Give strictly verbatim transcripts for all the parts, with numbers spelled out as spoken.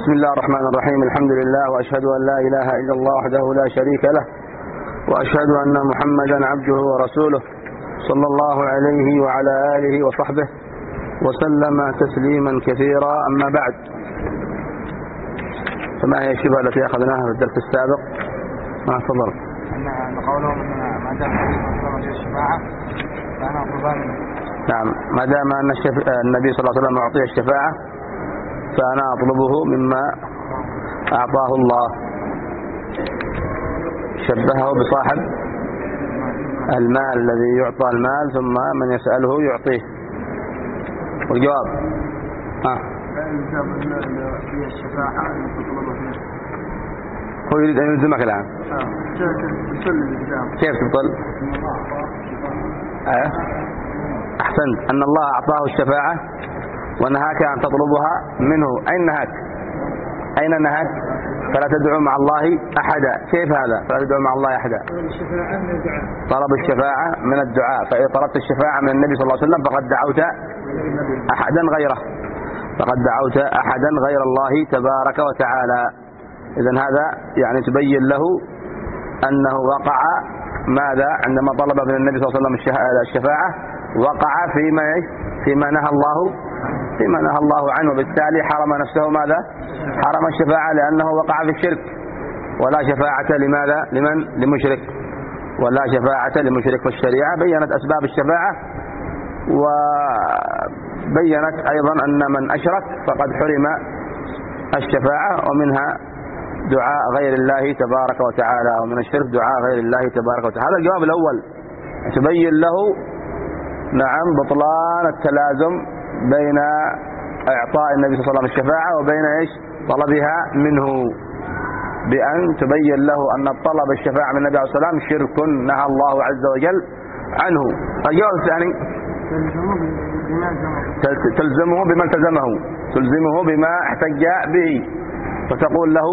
بسم الله الرحمن الرحيم. الحمد لله، وأشهد أن لا إله إلا الله وحده لا شريك له، وأشهد أن محمدا عبده ورسوله صلى الله عليه وعلى آله وصحبه وسلم تسليما كثيرا. أما بعد، فما هي الشبهة التي أخذناها في الدرس السابق؟ ما تفضل. أن قولهم أن ما دام النبي الشفاعة فأنا أطلبها منه. نعم، ما دام أن النبي صلى الله عليه وسلم أعطي الشفاعة فأنا أطلبه مما أعطاه الله. شبهه بصاحب المال الذي يعطى المال ثم من يسأله يعطيه. والجواب ها هو يريد أن يلزمك الآن. كيف تبطل؟ أه؟ أحسنت، أن الله أعطاه الشفاعة ونهاك أن تطلبها منه. أين نهاك؟ أين نهاك؟ فلا تدعو مع الله أحدا. كيف هذا؟ فلا تدعو مع الله أحدا. طلب الشفاعة من الدعاء، فإذا طلبت الشفاعة من النبي صلى الله عليه وسلم فقد دعوت أحدا غيره، فقد دعوت أحدا غير الله تبارك وتعالى. إذن هذا يعني تبين له أنه وقع ماذا عندما طلب من النبي صلى الله عليه وسلم الشفاعة، وقع فيما فيما نهى الله فيما نهى الله عنه، بالتالي حرم نفسه ماذا؟ حرم الشفاعة، لأنه وقع في الشرك. ولا شفاعة لماذا؟ لمن؟ لمشرك. ولا شفاعة لمشرك. والشريعة بيّنت أسباب الشفاعة، وبيّنت أيضا أن من أشرك فقد حرم الشفاعة، ومنها دعاء غير الله تبارك وتعالى، ومن الشرك دعاء غير الله تبارك وتعالى. هذا الجواب الأول، تبين له نعم بطلان التلازم بين إعطاء النبي صلى الله عليه وسلم الشفاعة وبين إيش؟ طلبها منه، بأن تبين له أن طلب الشفاعة من النبي عليه الصلاة والسلام شرك نهى الله عز وجل عنه. الجواب الثاني، تلزمه بما التزمه، تلزمه بما احتج به، وتقول له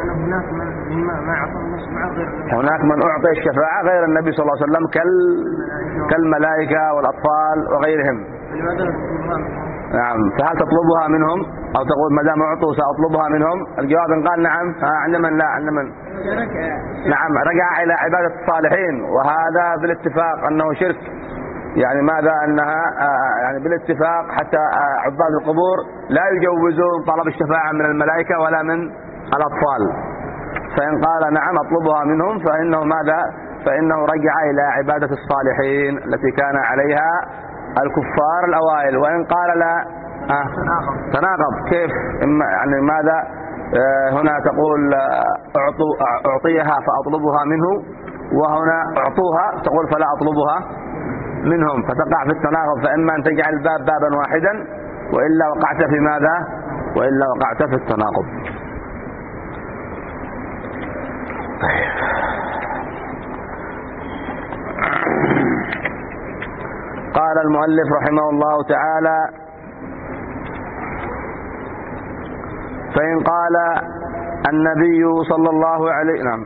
هناك من أعطي الشفاعة غير النبي صلى الله عليه وسلم كالملائكة والأطفال وغيرهم. نعم، فهل تطلبها منهم أو تقول ما دام أعطوا سأطلبها منهم؟ الجواب إن قال نعم، عند من؟ لا عند من؟ نعم، رجع إلى عبادة الصالحين، وهذا بالاتفاق أنه شرك. يعني ماذا؟ أنها يعني بالاتفاق حتى عباد القبور لا يجوزون طلب الشفاعة من الملائكة ولا من الأطفال. فإن قال نعم أطلبها منهم فإنه ماذا؟ فإنه رجع إلى عبادة الصالحين التي كان عليها الكفار الأوائل. وإن قال لا آه تناقض. كيف؟ يعني ماذا؟ آه هنا تقول أعطوا أعطيها فأطلبها منه، وهنا أعطوها تقول فلا أطلبها منهم، فتقع في التناقض. فإما أن تجعل الباب بابا واحدا، وإلا وقعت في ماذا؟ وإلا وقعت في التناقض. قال المؤلف رحمه الله تعالى: فإن قال النبي صلى الله عليه نعم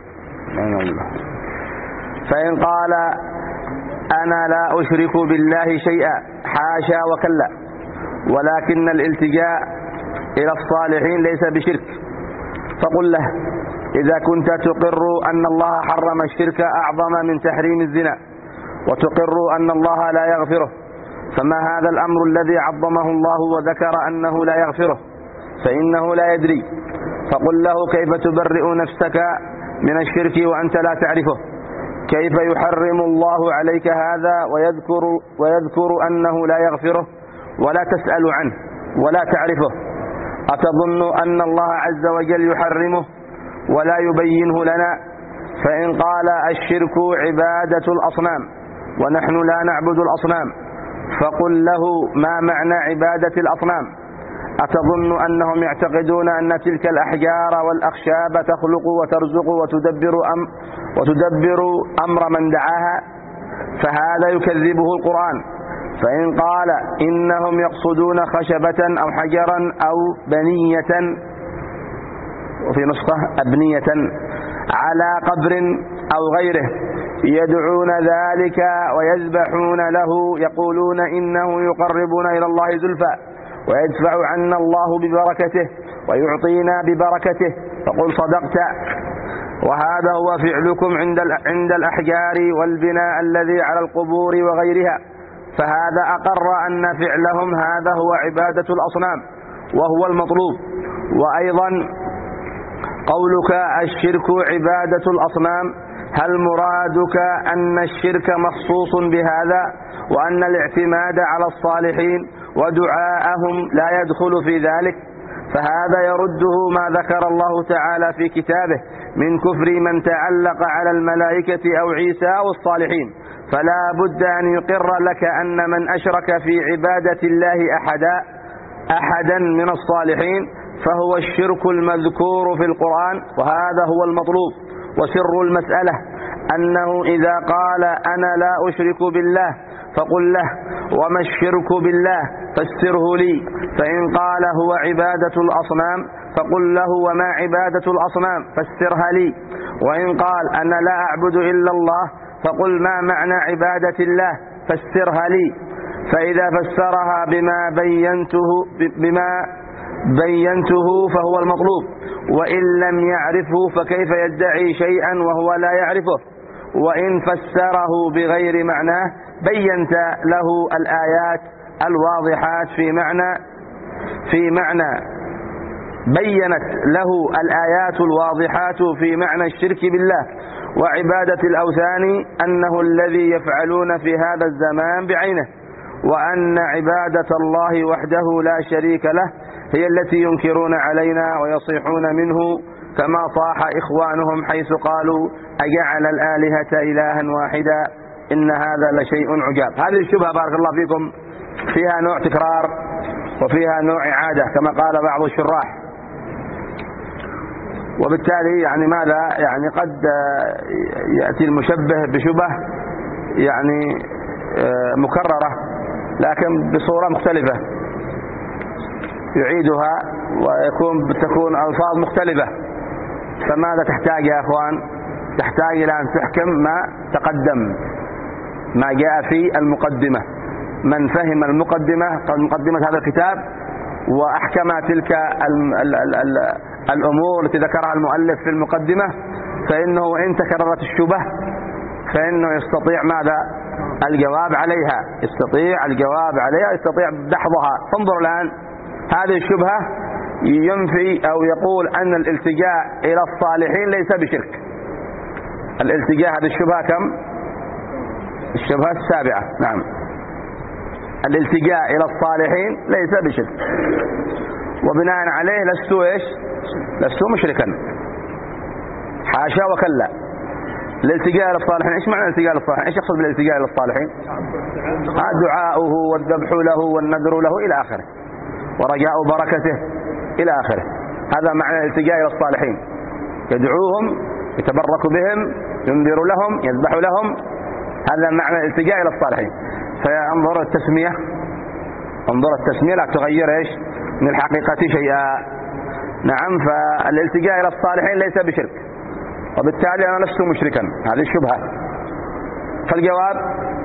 فإن قال أنا لا أشرك بالله شيئا، حاشا وكلا، ولكن الالتجاء إلى الصالحين ليس بشرك، فقل له: إذا كنت تقر أن الله حرم الشرك أعظم من تحريم الزنا، وتقر أن الله لا يغفره، فما هذا الأمر الذي عظمه الله وذكر أنه لا يغفره؟ فإنه لا يدري. فقل له: كيف تبرئ نفسك من الشرك وأنت لا تعرفه؟ كيف يحرم الله عليك هذا ويذكر, ويذكر أنه لا يغفره ولا تسأل عنه ولا تعرفه؟ أتظن أن الله عز وجل يحرمه ولا يبينه لنا؟ فإن قال الشرك عبادة الأصنام ونحن لا نعبد الأصنام، فقل له: ما معنى عبادة الأصنام؟ أتظن أنهم يعتقدون أن تلك الأحجار والأخشاب تخلق وترزق وتدبر, أم وتدبر أمر من دعاها؟ فهذا يكذبه القرآن. فإن قال إنهم يقصدون خشبة أو حجرا أو بنية، وفي نسخة أبنية، على قبر أو غيره، يدعون ذلك ويذبحون له، يقولون إنه يقربنا إلى الله زلفى، ويدفع عنا الله ببركته ويعطينا ببركته، فقل صدقت. وهذا هو فعلكم عند عند الأحجار والبناء الذي على القبور وغيرها. فهذا أقر أن فعلهم هذا هو عبادة الأصنام وهو المطلوب. وأيضا قولك الشرك عبادة الأصنام، هل مرادك أن الشرك مخصوص بهذا وأن الاعتماد على الصالحين ودعاءهم لا يدخل في ذلك؟ فهذا يرده ما ذكر الله تعالى في كتابه من كفر من تعلق على الملائكة أو عيسى أو الصالحين. فلا بد أن يقر لك أن من أشرك في عبادة الله أحدا أحدا من الصالحين فهو الشرك المذكور في القرآن، وهذا هو المطلوب. وسر المسألة أنه إذا قال أنا لا أشرك بالله فقل له وما الشرك بالله فسره لي، فإن قال هو عبادة الأصنام فقل له وما عبادة الأصنام فسرها لي، وإن قال أنا لا أعبد إلا الله فقل ما معنى عبادة الله فسرها لي. فإذا فسرها بما بينته بما بينته فهو المطلوب، وإن لم يعرفه فكيف يدعي شيئا وهو لا يعرفه؟ وإن فسره بغير معناه بينت له الآيات الواضحات في معنى في معنى بينت له الآيات الواضحات في معنى الشرك بالله وعبادة الأوثان أنه الذي يفعلون في هذا الزمان بعينه، وأن عبادة الله وحده لا شريك له هي التي ينكرون علينا ويصيحون منه، كما صاح إخوانهم حيث قالوا أجعل الآلهة إلها واحدا إن هذا لشيء عجاب. هذه الشبهة بارك الله فيكم فيها نوع تكرار وفيها نوع إعادة كما قال بعض الشراح، وبالتالي يعني ماذا يعني قد يأتي المشبه بشبه يعني مكررة لكن بصورة مختلفة يعيدها ويكون تكون ألفاظ مختلفة. فماذا تحتاج يا أخوان؟ تحتاج إلى أن تحكم ما تقدم، ما جاء في المقدمة. من فهم المقدمة مقدمة هذا الكتاب وأحكم تلك ال ال ال ال الأمور التي ذكرها المؤلف في المقدمة فإنه إن تكررت الشبه فإنه يستطيع ماذا؟ الجواب عليها، يستطيع الجواب عليها، يستطيع دحضها. انظر الآن هذه الشبهة ينفي أو يقول أن الالتجاء إلى الصالحين ليس بشرك. الالتجاء هذه الشبهة كم؟ الشبهة السابعة. نعم، الالتجاء إلى الصالحين ليس بشرك، وبناء عليه لست إيش؟ لست مشركا، حاشا وكلا. الالتجاء إلى الصالحين، إيش معنى الالتجاء إلى الصالحين؟ إيش يقصد بالالتجاء إلى الصالحين؟ دعاؤه والذبح له والنذر له إلى آخره، ورجاء بركته إلى آخره. هذا معنى الالتجاء إلى الصالحين، يدعوهم، يتبرك بهم، ينذر لهم، يذبح لهم. هذا معنى الالتجاء إلى الصالحين. فانظر التسمية، انظر التسمية لا تغير إيش من الحقيقة شيئا. نعم، فالالتجاء إلى الصالحين ليس بشرك، وبالتالي أنا لست مشركا. هذه الشبهة. فالجواب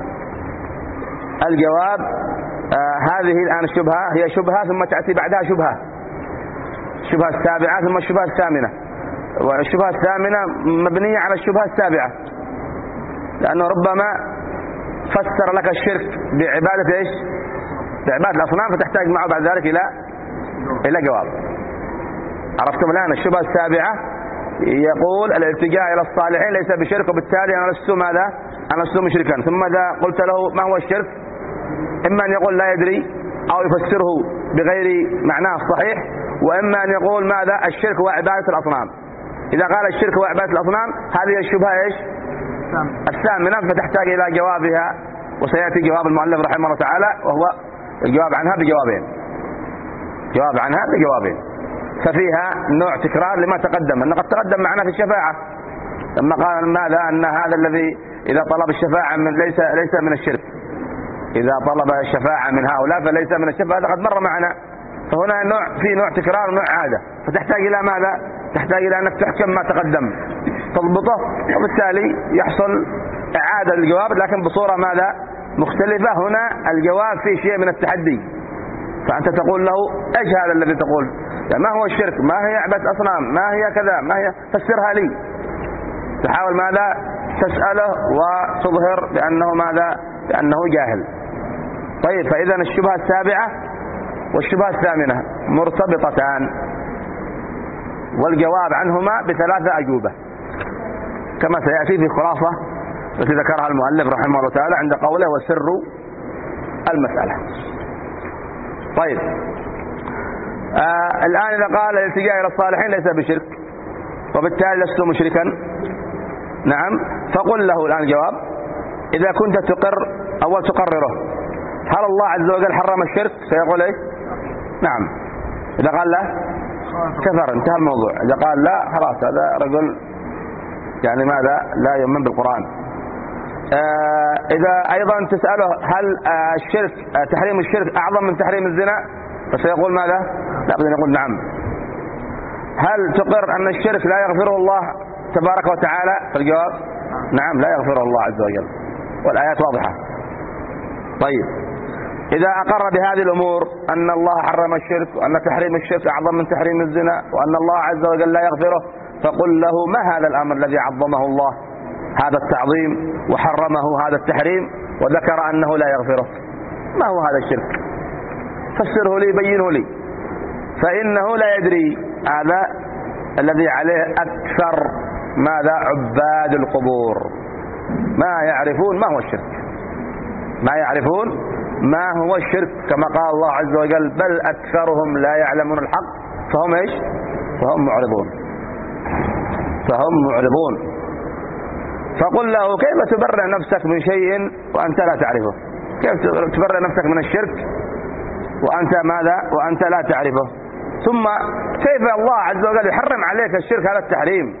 الجواب آه هذه الآن الشبهة هي شبهة ثم تأتي بعدها شبهة، الشبهة السابعة ثم الشبهة الثامنة، والشبهة الثامنة مبنية على الشبهة السابعة، لأنه ربما فسر لك الشرك بعبادة إيش؟ بعبادة الأصنام، فتحتاج معه بعد ذلك إلى إلى جواب. عرفتم الآن الشبهة السابعة؟ يقول الالتجاء إلى الصالحين ليس بشرك، وبالتالي أنا لست ماذا؟ أنا لست مشركا. ثم إذا قلت له ما هو الشرك، إما أن يقول لا يدري أو يفسره بغير معناه الصحيح، وإما أن يقول ماذا؟ الشرك هو عبادة الأصنام. إذا قال الشرك هو عبادة الأصنام هذه الشبهة إيش؟ الثامنة، فتحتاج إلى جوابها، وسيأتي جواب المؤلف رحمه الله تعالى، وهو الجواب عنها بجوابين، جواب عنها بجوابين. ففيها نوع تكرار لما تقدم، أنه قد تقدم معنا في الشفاعة لما قال ماذا؟ أن هذا الذي إذا طلب الشفاعة من ليس ليس من الشرك، إذا طلب الشفاعة من هؤلاء فليس من الشرك، هذا قد مر معنا. فهنا نوع في نوع تكرار ونوع عادة، فتحتاج إلى ماذا؟ تحتاج إلى أنك تحكم ما تقدم، تضبطه، وبالتالي يحصل إعادة الجواب لكن بصورة ماذا؟ مختلفة. هنا الجواب فيه شيء من التحدي، فأنت تقول له إيش هذا الذي تقول؟ يعني ما هو الشرك؟ ما هي عبادة أصنام؟ ما هي كذا؟ ما هي؟ فسرها لي. تحاول ماذا؟ تسأله وتظهر بأنه ماذا؟ بأنه جاهل. طيب، فإذا الشبهة السابعة والشبهة الثامنة مرتبطتان، والجواب عنهما بثلاثة أجوبة كما سيأتي في خلاصة التي ذكرها المؤلف رحمه الله تعالى عند قوله وسر المسألة. طيب، آه الآن إذا قال الالتجاء إلى الصالحين ليس بشرك وبالتالي لست مشركا، نعم، فقل له الآن الجواب: إذا كنت تقر أول تقرره، هل الله عز وجل حرم الشرك؟ سيقول إيه؟ نعم. إذا قال لا كفر، انتهى الموضوع. إذا قال لا خلاص هذا رجل يعني ماذا؟ لا يؤمن بالقرآن. آه إذا أيضا تسأله هل آه الشرك آه تحريم الشرك أعظم من تحريم الزنا؟ فسيقول ماذا؟ لا بد أن يقول نعم. هل تقر أن الشرك لا يغفره الله تبارك وتعالى؟ فالجواب نعم، لا يغفره الله عز وجل، والآيات واضحة. طيب، إذا أقر بهذه الأمور أن الله حرم الشرك وأن تحريم الشرك أعظم من تحريم الزنا وأن الله عز وجل لا يغفره، فقل له: ما هذا الأمر الذي عظمه الله هذا التعظيم وحرمه هذا التحريم وذكر أنه لا يغفره؟ ما هو هذا الشرك؟ فسره لي، بينه لي، فإنه لا يدري. هذا الذي عليه أكثر ماذا؟ عباد القبور، ما يعرفون ما هو الشرك، ما يعرفون ما هو الشرك، كما قال الله عز وجل: بل أكثرهم لا يعلمون الحق فهم إيش؟ فهم معرضون، فهم معرضون. فقل له: كيف تبرئ نفسك من شيء وأنت لا تعرفه؟ كيف تبرئ نفسك من الشرك وأنت ماذا؟ وأنت لا تعرفه؟ ثم كيف الله عز وجل يحرم عليك الشرك هذا التحريم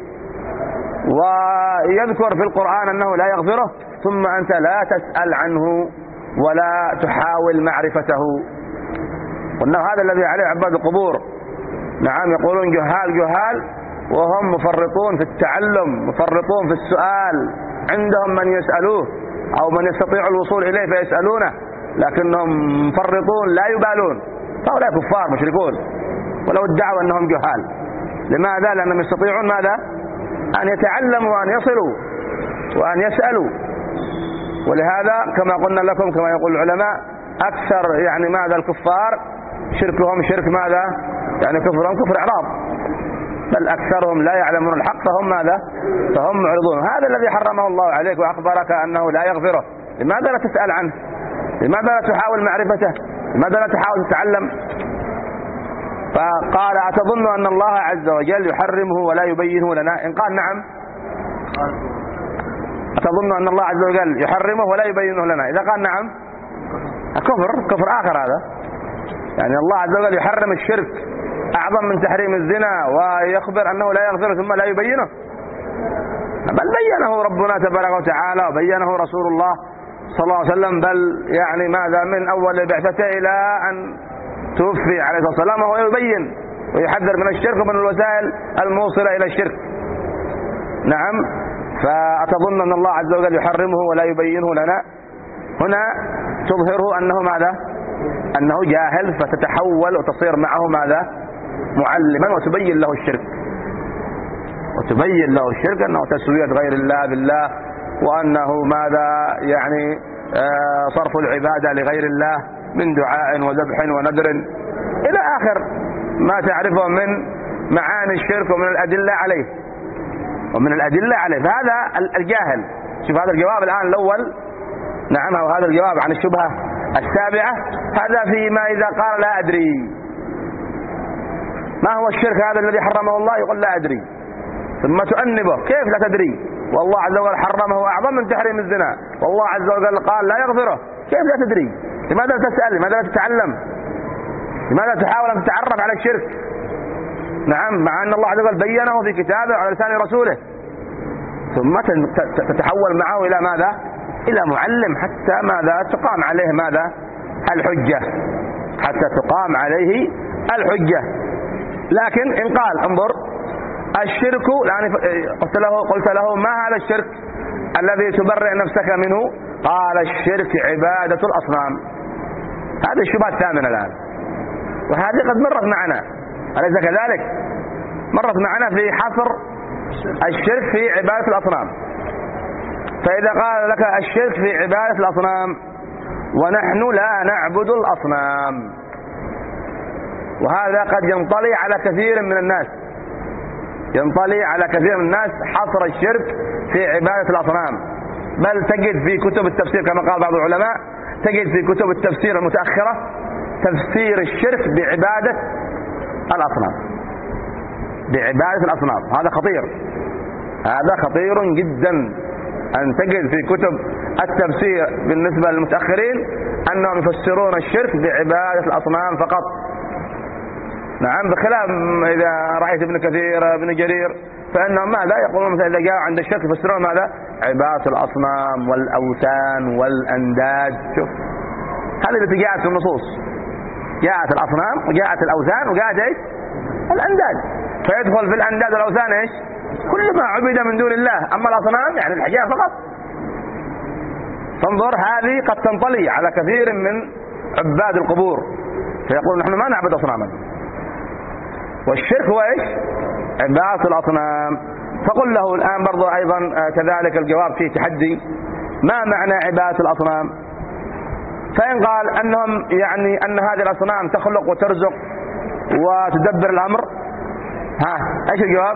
ويذكر في القرآن أنه لا يغفره، ثم أنت لا تسأل عنه ولا تحاول معرفته؟ وأنه هذا الذي عليه عباد القبور. نعم، يقولون جهال جهال وهم مفرطون في التعلم، مفرطون في السؤال، عندهم من يسألوه أو من يستطيع الوصول إليه فيسألونه، لكنهم مفرطون لا يبالون. فهؤلاء كفار مشركون ولو ادعوا أنهم جهال. لماذا؟ لأنهم يستطيعون ماذا؟ أن يتعلموا وأن يصلوا وأن يسألوا. ولهذا كما قلنا لكم، كما يقول العلماء، أكثر يعني ماذا الكفار شركهم شرك ماذا؟ يعني كفرهم كفر إعراض، بل أكثرهم لا يعلمون الحق فهم ماذا؟ فهم معرضون. هذا الذي حرمه الله عليك وأخبرك أنه لا يغفره، لماذا لا تسأل عنه؟ لماذا لا تحاول معرفته؟ لماذا لا تحاول تتعلم؟ فقال: أتظن أن الله عز وجل يحرمه ولا يبينه لنا؟ إن قال نعم: أتظن أن الله عز وجل يحرمه ولا يبينه لنا؟ إذا قال نعم كفر، كفر آخر هذا. يعني الله عز وجل يحرم الشرك أعظم من تحريم الزنا ويخبر أنه لا يغفره ثم لا يبينه؟ بل بينه ربنا تبارك وتعالى وبينه رسول الله صلى الله عليه وسلم، بل يعني ماذا من أول بعثته إلى أن توفي عليه الصلاة والسلام وهو يبين ويحذر من الشرك ومن الوسائل الموصلة إلى الشرك. نعم، فأتظن أن الله عز وجل يحرمه ولا يبينه لنا؟ هنا تظهره أنه ماذا؟ أنه جاهل، فتتحول وتصير معه ماذا؟ معلما، وتبين له الشرك، وتبين له الشرك أنه تسوية غير الله بالله، وأنه ماذا؟ يعني آه صرف العبادة لغير الله من دعاء وذبح ونذر إلى آخر ما تعرفه من معاني الشرك ومن الأدلة عليه ومن الأدلة عليه. فهذا الجاهل. شوف هذا الجواب الآن الأول، نعم، أو هذا الجواب عن الشبهة السابعة، هذا فيما إذا قال لا أدري. ما هو الشرك هذا الذي حرمه الله؟ يقول لا أدري، ثم تؤنبه: كيف لا تدري والله عز وجل حرمه أعظم من تحريم الزنا، والله عز وجل قال لا يغفره، كيف لا تدري؟ لماذا لا تسأل؟ لماذا لا تتعلم؟ لماذا تحاول أن تتعرف على الشرك؟ نعم، مع أن الله عز وجل بينه في كتابه وعلى لسان رسوله، ثم تتحول معه إلى ماذا؟ إلى معلم، حتى ماذا؟ تقام عليه ماذا؟ الحجة، حتى تقام عليه الحجة. لكن إن قال: انظر الشرك، يعني قلت له قلت له ما هذا الشرك الذي تبرئ نفسك منه؟ قال: الشرك عبادة الأصنام. هذه الشبهة الثامنة الآن. وهذه قد مرت معنا أليس كذلك؟ مرت معنا في حصر الشرك في عبادة الأصنام. فإذا قال لك الشرك في عبادة الأصنام ونحن لا نعبد الأصنام، وهذا قد ينطلي على كثير من الناس، ينطلي على كثير من الناس حصر الشرك في عبادة الأصنام. بل تجد في كتب التفسير كما قال بعض العلماء، تجد في كتب التفسير المتأخرة تفسير الشرك بعبادة الأصنام، بعبادة الأصنام. هذا خطير، هذا خطير جدا أن تجد في كتب التفسير بالنسبة للمتأخرين أنهم يفسرون الشرك بعبادة الأصنام فقط. نعم، بخلاف إذا رأيت ابن كثير ابن جرير فإنهم ماذا يقولون؟ مثلا إذا جاءوا عند الشرك يفسرون ماذا؟ عبادة الأصنام والأوثان والأنداد. شوف هذه التي جاءت في النصوص، جاءت الأصنام وجاءت الأوثان وجاءت إيش؟ الأنداد. فيدخل في الأنداد والأوثان إيش؟ كل ما عبد من دون الله. أما الأصنام يعني الحجاب فقط. فانظر، هذه قد تنطلي على كثير من عباد القبور فيقول نحن ما نعبد أصناما، والشرك هو إيش؟ عبادة الأصنام. فقل له الآن برضو أيضا كذلك الجواب فيه تحدي، ما معنى عبادة الأصنام؟ فإن قال أنهم يعني أن هذه الأصنام تخلق وترزق وتدبر الأمر، ها إيش الجواب؟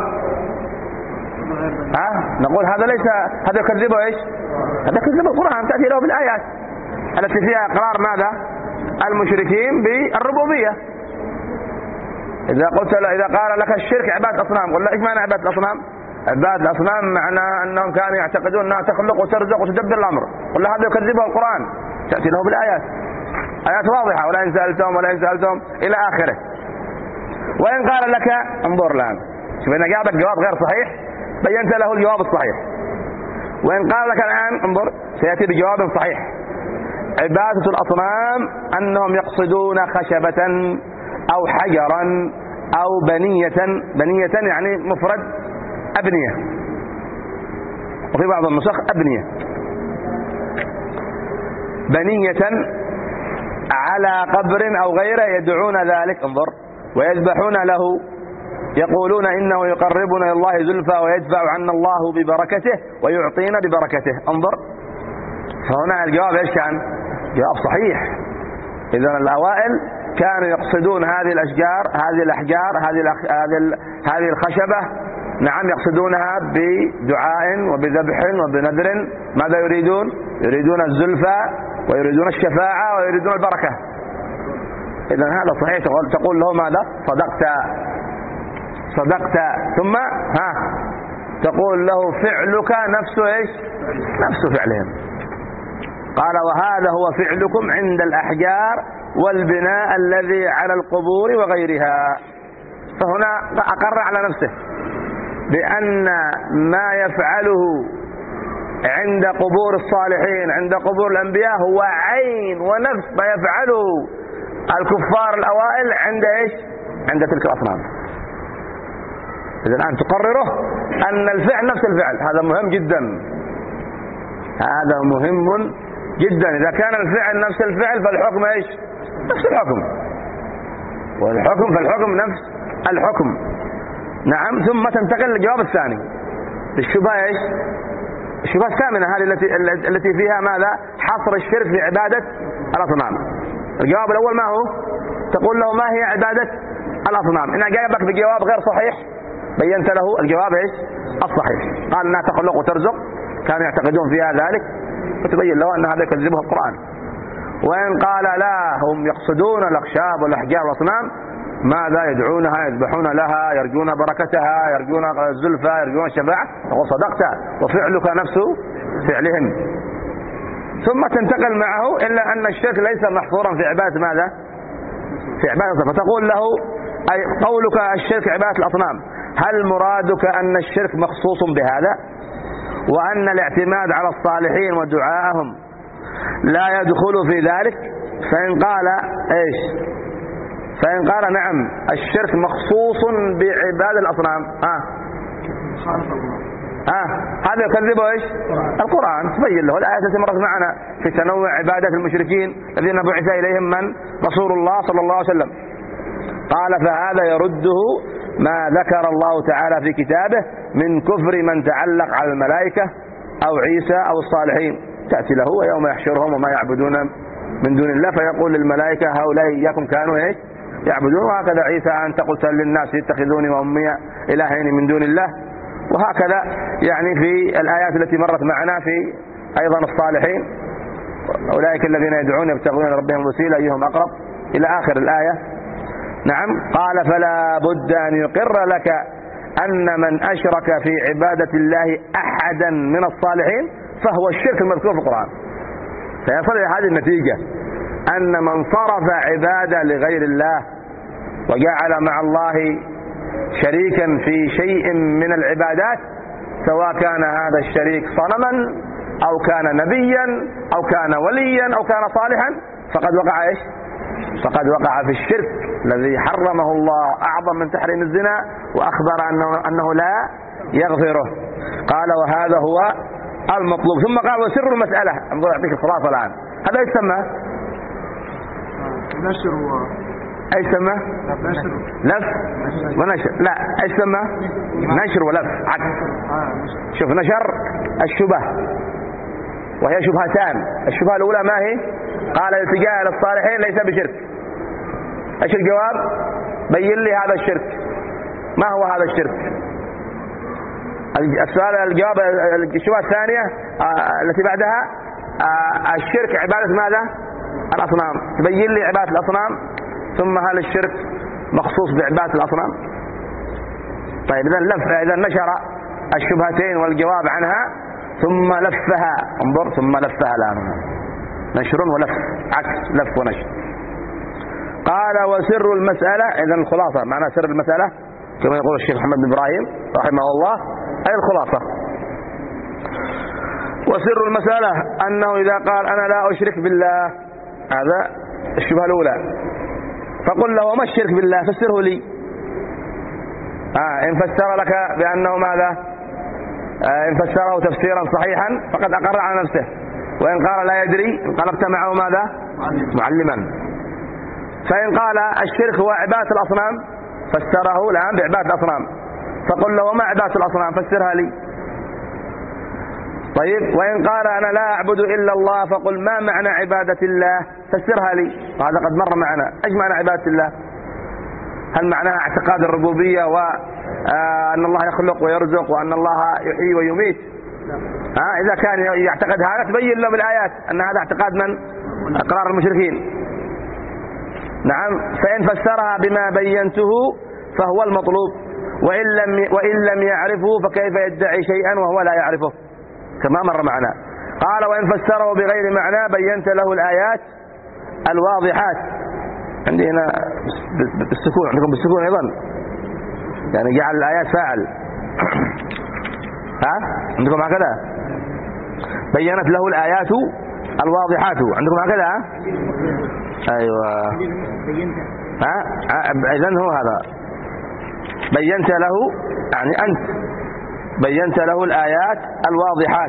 ها نقول هذا ليس، هذا يكذبه إيش؟ هذا يكذب القرآن، تأتي له بالآيات التي فيها إقرار ماذا؟ المشركين بالربوبية. إذا قلت له، إذا قال لك الشرك عبادة أصنام، قل لا، إيش معنى عبادة الأصنام؟ عبادة الأصنام معنى أنهم كانوا يعتقدون أنها تخلق وترزق وتدبر الأمر، قل له هذا يكذبه القرآن، تأتي له بالآيات، آيات واضحة، ولا إن سألتهم ولا إن سألتهم إلى آخره. وإن قال لك، انظر الآن، شوف إن جابك جواب غير صحيح بينت له الجواب الصحيح. وإن قال لك الآن انظر سيأتي بجواب صحيح، عبادة الأصنام أنهم يقصدون خشبة أو حجرا أو بنية، بنية يعني مفرد أبنية، وفي بعض النسخ أبنية، بنية على قبر أو غيره يدعون ذلك، انظر، ويذبحون له، يقولون إنه يقربنا إلى الله زلفى ويدفع عنا الله ببركته ويعطينا ببركته. انظر، فهنا الجواب ايش كان؟ جواب صحيح. إذن الأوائل كانوا يقصدون هذه الأشجار، هذه الأحجار، هذه هذه هذه الخشبة، نعم يقصدونها بدعاء وبذبح وبنذر. ماذا يريدون؟ يريدون الزلفى ويريدون الشفاعة ويريدون البركة. إذن هذا صحيح، تقول, تقول له ماذا؟ صدقت صدقت. ثم ها تقول له فعلك نفس ايش؟ نفس فعلهم. قال وهذا هو فعلكم عند الأحجار والبناء الذي على القبور وغيرها. فهنا أقر على نفسه بأن ما يفعله عند قبور الصالحين، عند قبور الأنبياء، هو عين ونفس ما يفعله الكفار الأوائل عند ايش؟ عند تلك الأصنام. إذا الآن تقرره أن الفعل نفس الفعل. هذا مهم جدا، هذا مهم جدا. إذا كان الفعل نفس الفعل فالحكم ايش؟ نفس الحكم، والحكم فالحكم نفس الحكم. نعم. ثم تنتقل للجواب الثاني، الشبهة ايش؟ الشبهة الثامنة، هذه التي التي فيها ماذا؟ حصر الشرك في عبادة الأصنام. الجواب الأول ما هو؟ تقول له ما هي عبادة الأصنام؟ إن جاءبك بجواب غير صحيح بينت له الجواب ايش؟ الصحيح. قال انها تخلق وترزق، كانوا يعتقدون فيها ذلك، فتبين له ان هذا يكذبه القرآن. وإن قال لا، هم يقصدون الأخشاب والأحجار والأصنام، ماذا؟ يدعونها، يذبحون لها، يرجون بركتها، يرجون الزلفى، يرجون الشفاعة. تقول صدقت وفعلك نفس فعلهم. ثم تنتقل معه إلا أن الشرك ليس محصورا في عبادة ماذا؟ في عبادة. فتقول له أي قولك الشرك عبادة الأصنام، هل مرادك أن الشرك مخصوص بهذا، وأن الاعتماد على الصالحين ودعائهم لا يدخل في ذلك؟ فإن قال ايش؟ فإن قال نعم الشرك مخصوص بعبادة الأصنام، ها ها هذا يكذبه ايش؟ القرآن. تبين له الآيات التي مرت معنا في تنوع عبادة المشركين الذين بعث إليهم من؟ رسول الله صلى الله عليه وسلم. قال فهذا يرده ما ذكر الله تعالى في كتابه من كفر من تعلق على الملائكة أو عيسى أو الصالحين. تأتي له ويوم يحشرهم وما يعبدون من دون الله فيقول للملائكة هؤلاء إياكم كانوا إيش يعبدون، وهكذا عيسى أنت قلت للناس يتخذوني وأمي إلهين من دون الله. وهكذا يعني في الآيات التي مرت معنا في أيضا الصالحين أولئك الذين يدعون يبتغون لربهم الوسيلة أيهم أقرب إلى آخر الآية. نعم. قال فلا بد أن يقر لك أن من أشرك في عبادة الله أحدا من الصالحين فهو الشرك المذكور في القرآن. فيصل إلى هذه النتيجة أن من صرف عبادة لغير الله وجعل مع الله شريكا في شيء من العبادات سواء كان هذا الشريك صنما أو كان نبيا أو كان وليا أو كان صالحا فقد وقع إيش؟ فقد وقع في الشرك الذي حرمه الله أعظم من تحريم الزنا وأخبر أنه, أنه لا يغفره. قال وهذا هو المطلوب. ثم قال وسر المسألة، انظر أعطيك الخلاصة الآن. هذا ايش سماه؟ نشر و... ايش سماه؟ لف ونشر. لا ايش سماه؟ نشر ولف عكس. شوف نشر الشبه وهي شبهتان. الشبهة الأولى ما هي؟ قال الالتجاء إلى الصالحين ليس بشرك. ايش الجواب؟ بين لي هذا الشرك، ما هو هذا الشرك؟ السؤال الجواب الشبهة الثانية التي بعدها الشرك عبادة ماذا؟ الأصنام. تبين لي عبادة الأصنام، ثم هل الشرك مخصوص بعبادة الأصنام؟ طيب إذا لف إذا نشر الشبهتين والجواب عنها ثم لفها. انظر ثم لفها الآن، نشر ولف عكس لف ونشر. قال وسر المسألة، إذا الخلاصة معنى سر المسألة كما يقول الشيخ محمد بن إبراهيم رحمه الله أي الخلاصة. وسر المسألة أنه إذا قال أنا لا أشرك بالله، هذا الشبهة الأولى، فقل له ما الشرك بالله فسره لي. آه إن فسر لك بأنه ماذا؟ آه إن فسره تفسيرا صحيحا فقد أقر على نفسه، وإن قال لا يدري انقلبت معه ماذا؟ معلما. فإن قال الشرك هو عبادة الأصنام فسره الآن بعبادة الأصنام، فقل له ما عبادة الأصنام فسرها لي. طيب وإن قال أنا لا أعبد إلا الله فقل ما معنى عبادة الله فسرها لي. وهذا قد مر معنا. إيش معنى عبادة الله؟ هل معناها اعتقاد الربوبية وأن الله يخلق ويرزق وأن الله يحيي ويميت؟ ها إذا كان يعتقد هذا تبين له بالآيات أن هذا اعتقاد من؟ أقرار المشركين. نعم. فإن فسرها بما بينته فهو المطلوب، وإن لم وإن لم يعرفه فكيف يدعي شيئا وهو لا يعرفه كما مر معنا. قال وإن فسره بغير معنى بينت له الآيات الواضحات. عندي هنا بالسكون، عندكم بالسكون أيضا، يعني جعل الآيات فاعل. ها عندكم هكذا؟ بينت له الآيات الواضحات، عندكم هكذا؟ أيوة. ها إذن هو هذا بينت له، يعني أنت بينت له الآيات الواضحات.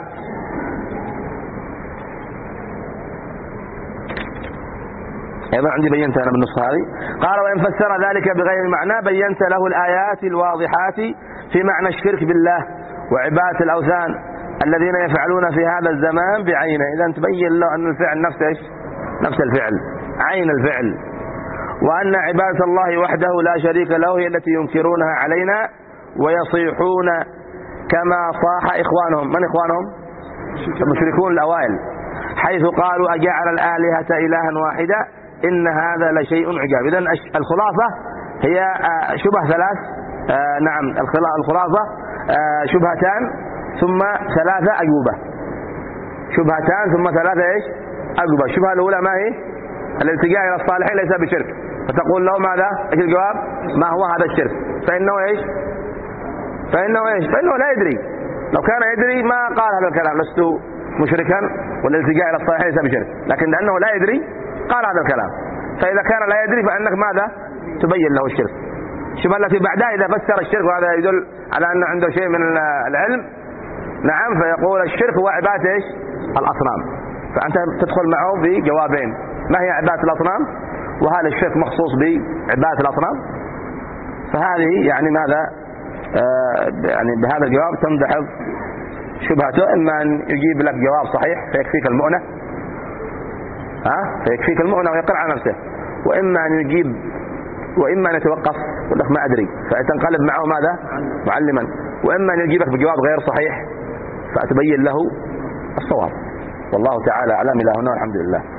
أيضا عندي بينت أنا بالنص هذه. قال وإن فسر ذلك بغير معنى بينت له الآيات الواضحات في معنى الشرك بالله وعبادة الأوثان الذين يفعلون في هذا الزمان بعينه. إذا تبين له أن الفعل نفس إيش؟ نفس الفعل، عين الفعل، وأن عبادة الله وحده لا شريك له هي التي ينكرونها علينا ويصيحون كما صاح إخوانهم. من إخوانهم؟ المشركون الأوائل، حيث قالوا أجعل الآلهة إلها واحدا إن هذا لشيء عجاب. إذن الخلاصة هي شبه ثلاث. نعم الخلاصة شبهتان ثم ثلاثة أجوبة. شبهتان ثم ثلاثة إيش؟ أجوبة. الشبهة الأولى ما هي؟ الالتجاء إلى الصالحين ليس بشرك، فتقول له ماذا؟ إيش الجواب؟ ما هو هذا الشرك؟ فإنه إيش؟ فإنه إيش؟ فإنه لا يدري. لو كان يدري ما قال هذا الكلام، لست مشركا والالتجاء إلى الصالحين ليس بشرك، لكن لأنه لا يدري قال هذا الكلام. فإذا كان لا يدري فإنك ماذا؟ تبين له الشرك. الشبهة التي بعدها إذا فسر الشرك، وهذا يدل على أن عنده شيء من العلم، نعم، فيقول الشرك هو عبادة إيش؟ الأصنام. فأنت تدخل معه بجوابين: ما هي عبادة الأصنام؟ وهذا الشرك مخصوص بعبادة الأصنام، فهذه يعني ماذا آه يعني بهذا الجواب تندحض شبهته. إما أن يجيب لك جواب صحيح فيكفيك المؤنة، ها فيكفيك المؤنة ويقر على نفسه، وإما أن يجيب وإما أن يتوقف يقول لك ما أدري فتنقلب معه ماذا معلما، وإما أن يجيبك بجواب غير صحيح فتبين له الصواب. والله تعالى أعلم. إلى هنا والحمد لله.